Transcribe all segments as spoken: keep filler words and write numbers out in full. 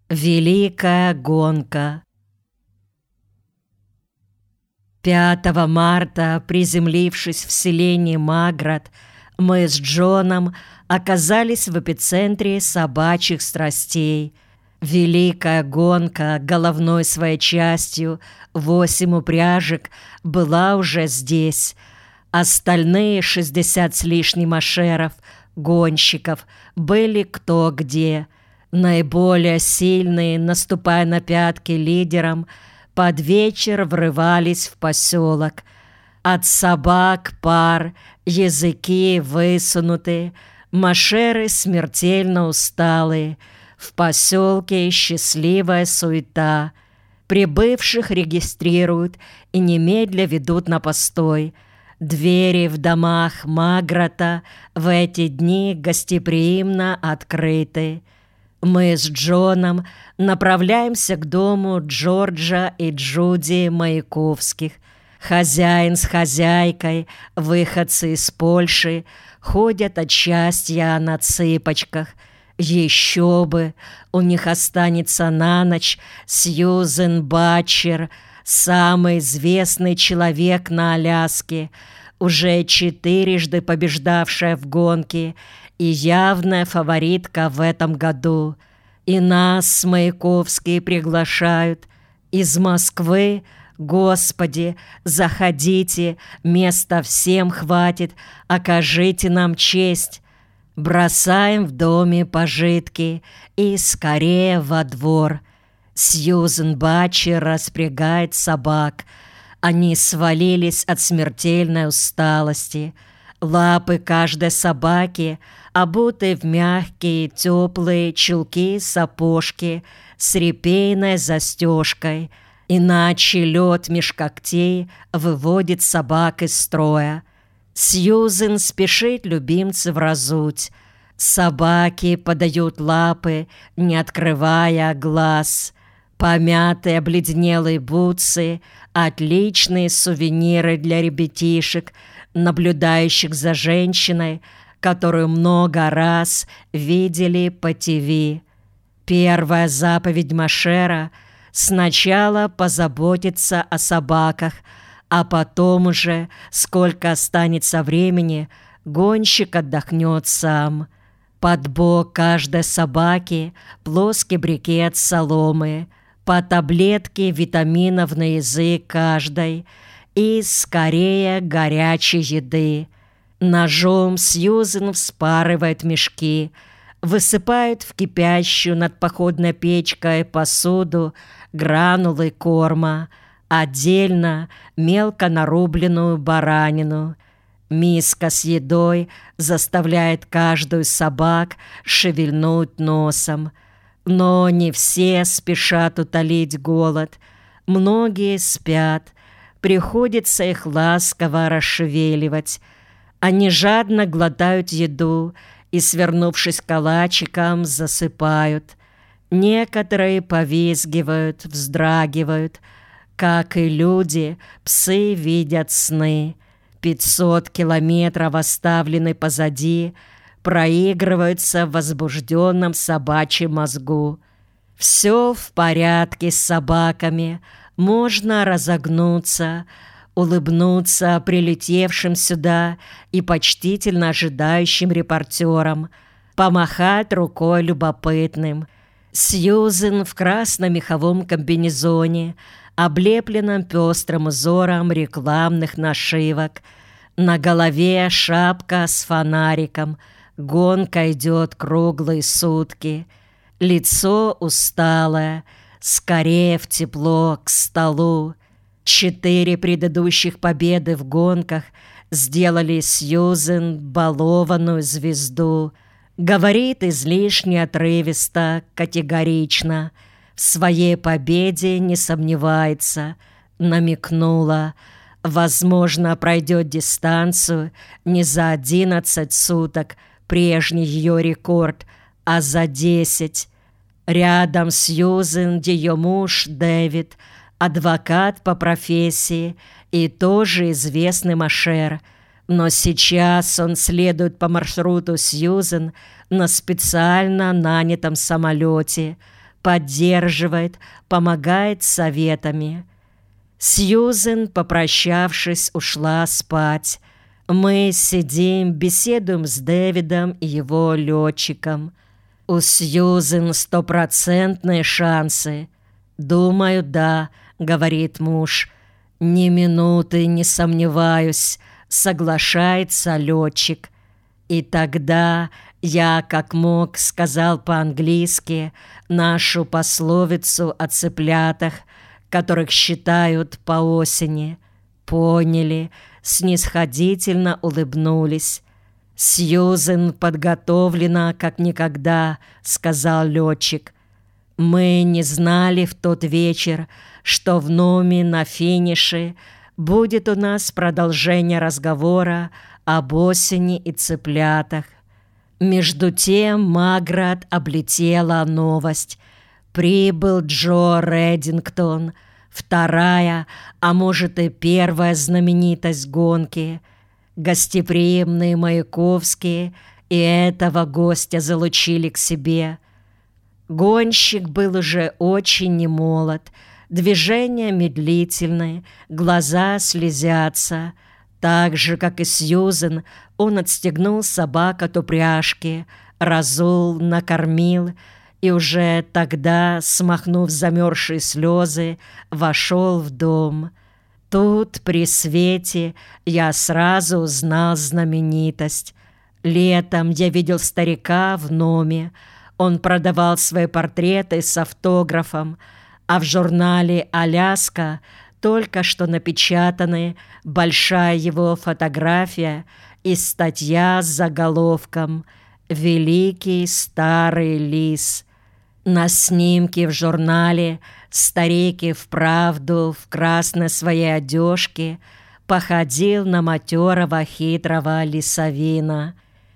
Великая гонка. пятого марта, приземлившись в селении Маград, мы с Джоном оказались в эпицентре собачьих страстей. Великая гонка головной своей частью, восемь упряжек, была уже здесь. Остальные шестьдесят с лишним ашеров, гонщиков, были кто где. Наиболее сильные, наступая на пятки лидерам, под вечер врывались в поселок. От собак пар, языки высунуты, машеры смертельно усталые. В поселке счастливая суета. Прибывших регистрируют и немедля ведут на постой. Двери в домах Маграта в эти дни гостеприимно открыты. Мы с Джоном направляемся к дому Джорджа и Джуди Маяковских. Хозяин с хозяйкой, выходцы из Польши, ходят от счастья на цыпочках. Еще бы, у них останется на ночь Сьюзен Батчер, самый известный человек на Аляске, уже четырежды побеждавшая в гонке и явная фаворитка в этом году. И нас, Маяковские, приглашают из Москвы. Господи, заходите, места всем хватит, окажите нам честь. Бросаем в доме пожитки и скорее во двор. Сьюзен Батчер распрягает собак. Они свалились от смертельной усталости. Лапы каждой собаки обуты в мягкие, теплые чулки-сапожки с репейной застежкой. Иначе лед меж когтей выводит собак из строя. Сьюзен спешит любимцев разуть. Собаки подают лапы, не открывая глаз. Помятые обледенелые бутсы — отличные сувениры для ребятишек, наблюдающих за женщиной, которую много раз видели по ТВ. Первая заповедь Машера — сначала позаботиться о собаках, а потом уже, сколько останется времени, гонщик отдохнет сам. Под бок каждой собаки плоский брикет соломы, по таблетке витаминов на язык каждой и скорее горячей еды. Ножом Сьюзен вспарывает мешки, высыпает в кипящую над походной печкой посуду гранулы корма, отдельно мелко нарубленную баранину. Миска с едой заставляет каждую из собак шевельнуть носом. Но не все спешат утолить голод. Многие спят. Приходится их ласково расшевеливать. Они жадно глотают еду и, свернувшись калачиком, засыпают. Некоторые повизгивают, вздрагивают. Как и люди, псы видят сны. Пятьсот километров, оставлены позади, проигрываются в возбужденном собачьем мозгу. Все в порядке с собаками, можно разогнуться, улыбнуться прилетевшим сюда и почтительно ожидающим репортерам, помахать рукой любопытным. Сьюзен в красном меховом комбинезоне, облепленном пестрым узором рекламных нашивок. На голове шапка с фонариком. Гонка идет круглые сутки. Лицо усталое, скорее в тепло к столу. Четыре предыдущих победы в гонках сделали Сьюзен балованную звезду. Говорит излишне отрывисто, категорично. В своей победе не сомневается. Намекнула. Возможно, пройдет дистанцию не за одиннадцать суток, прежний ее рекорд, а за десять. Рядом с Сьюзен ее муж Дэвид, адвокат по профессии и тоже известный машер. Но сейчас он следует по маршруту Сьюзен на специально нанятом самолете. поддерживает, помогает советами. Сьюзен, попрощавшись, ушла спать. Мы сидим, беседуем с Дэвидом и его летчиком. У Сьюзен стопроцентные шансы. «Думаю, да», — говорит муж. «Ни минуты не сомневаюсь», — соглашается летчик. И тогда я, как мог, сказал по-английски нашу пословицу о цыплятах, которых считают по осени. Поняли, снисходительно улыбнулись. «Сьюзен подготовлена как никогда», — сказал летчик. Мы не знали в тот вечер, что в Номи на финише будет у нас продолжение разговора об осени и цыплятах. Между тем Маград облетела новость. Прибыл Джо Реддингтон, вторая, а может и первая знаменитость гонки. Гостеприимные Маяковские и этого гостя залучили к себе. Гонщик был уже очень немолод, движения медлительные, глаза слезятся. Так же, как и Сьюзен, он отстегнул собак от упряжки, разул, накормил и уже тогда, смахнув замерзшие слезы, вошел в дом. Тут, при свете, я сразу узнал знаменитость. Летом я видел старика в Номи. Он продавал свои портреты с автографом, а в журнале «Аляска» только что напечатаны большая его фотография и статья с заголовком «Великий старый лис». На снимке в журнале старик и вправду в красной своей одежке походил на матерого хитрого лисовина.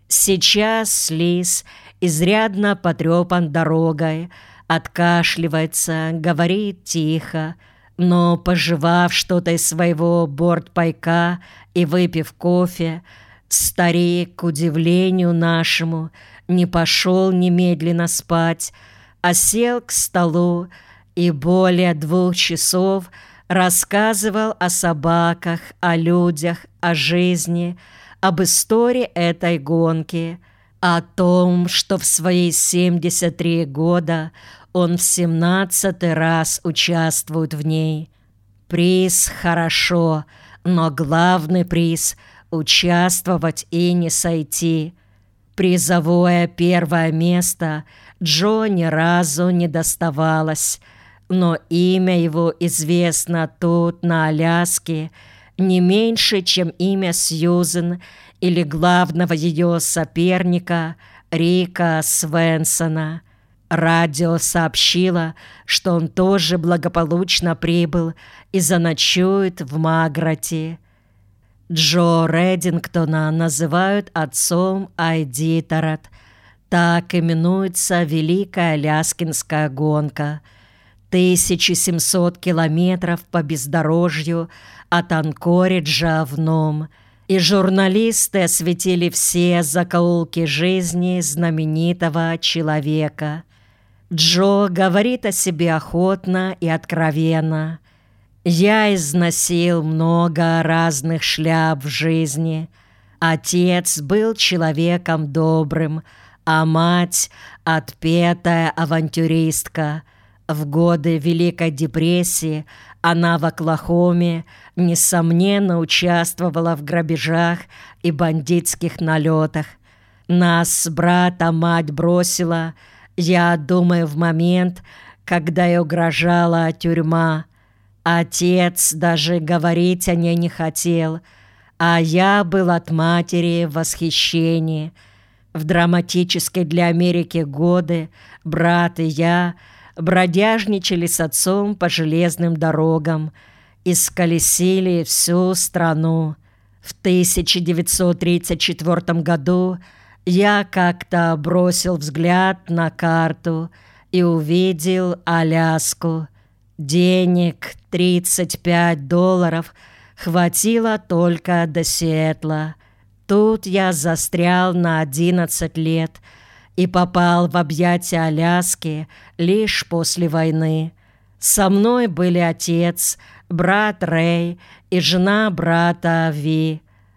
Сейчас лис изрядно потрепан дорогой, откашливается, говорит тихо, но, пожевав что-то из своего бортпайка и выпив кофе, старик, к удивлению нашему, не пошел немедленно спать, а сел к столу и более двух часов рассказывал о собаках, о людях, о жизни, об истории этой гонки, о том, что в свои семьдесят три года он в семнадцатый раз участвует в ней. Приз хорошо, но главный приз — участвовать и не сойти. Призовое первое место Джо ни разу не доставалось, но имя его известно тут, на Аляске, не меньше, чем имя Сьюзен или главного ее соперника Рика Свенсона. Радио сообщило, что он тоже благополучно прибыл и заночует в Маграте. Джо Реддингтона называют отцом Айдитарат. Так именуется Великая Аляскинская гонка. тысяча семьсот километров по бездорожью от Анкориджа в Ном. И журналисты осветили все закоулки жизни знаменитого человека. Джо говорит о себе охотно и откровенно. «Я износил много разных шляп в жизни. Отец был человеком добрым, а мать — отпетая авантюристка. В годы Великой депрессии она в Оклахоме, несомненно, участвовала в грабежах и бандитских налетах. Нас с братом мать бросила, я думаю, в момент, когда ей угрожала тюрьма. Отец даже говорить о ней не хотел, а я был от матери в восхищении. В драматические для Америки годы брат и я бродяжничали с отцом по железным дорогам и сколесили всю страну. В тысяча девятьсот тридцать четвёртом году я как-то бросил взгляд на карту и увидел Аляску. Денег тридцать пять долларов хватило только до Сиэтла. Тут я застрял на одиннадцать лет и попал в объятия Аляски лишь после войны. Со мной были отец, брат Рэй и жена брата Ви.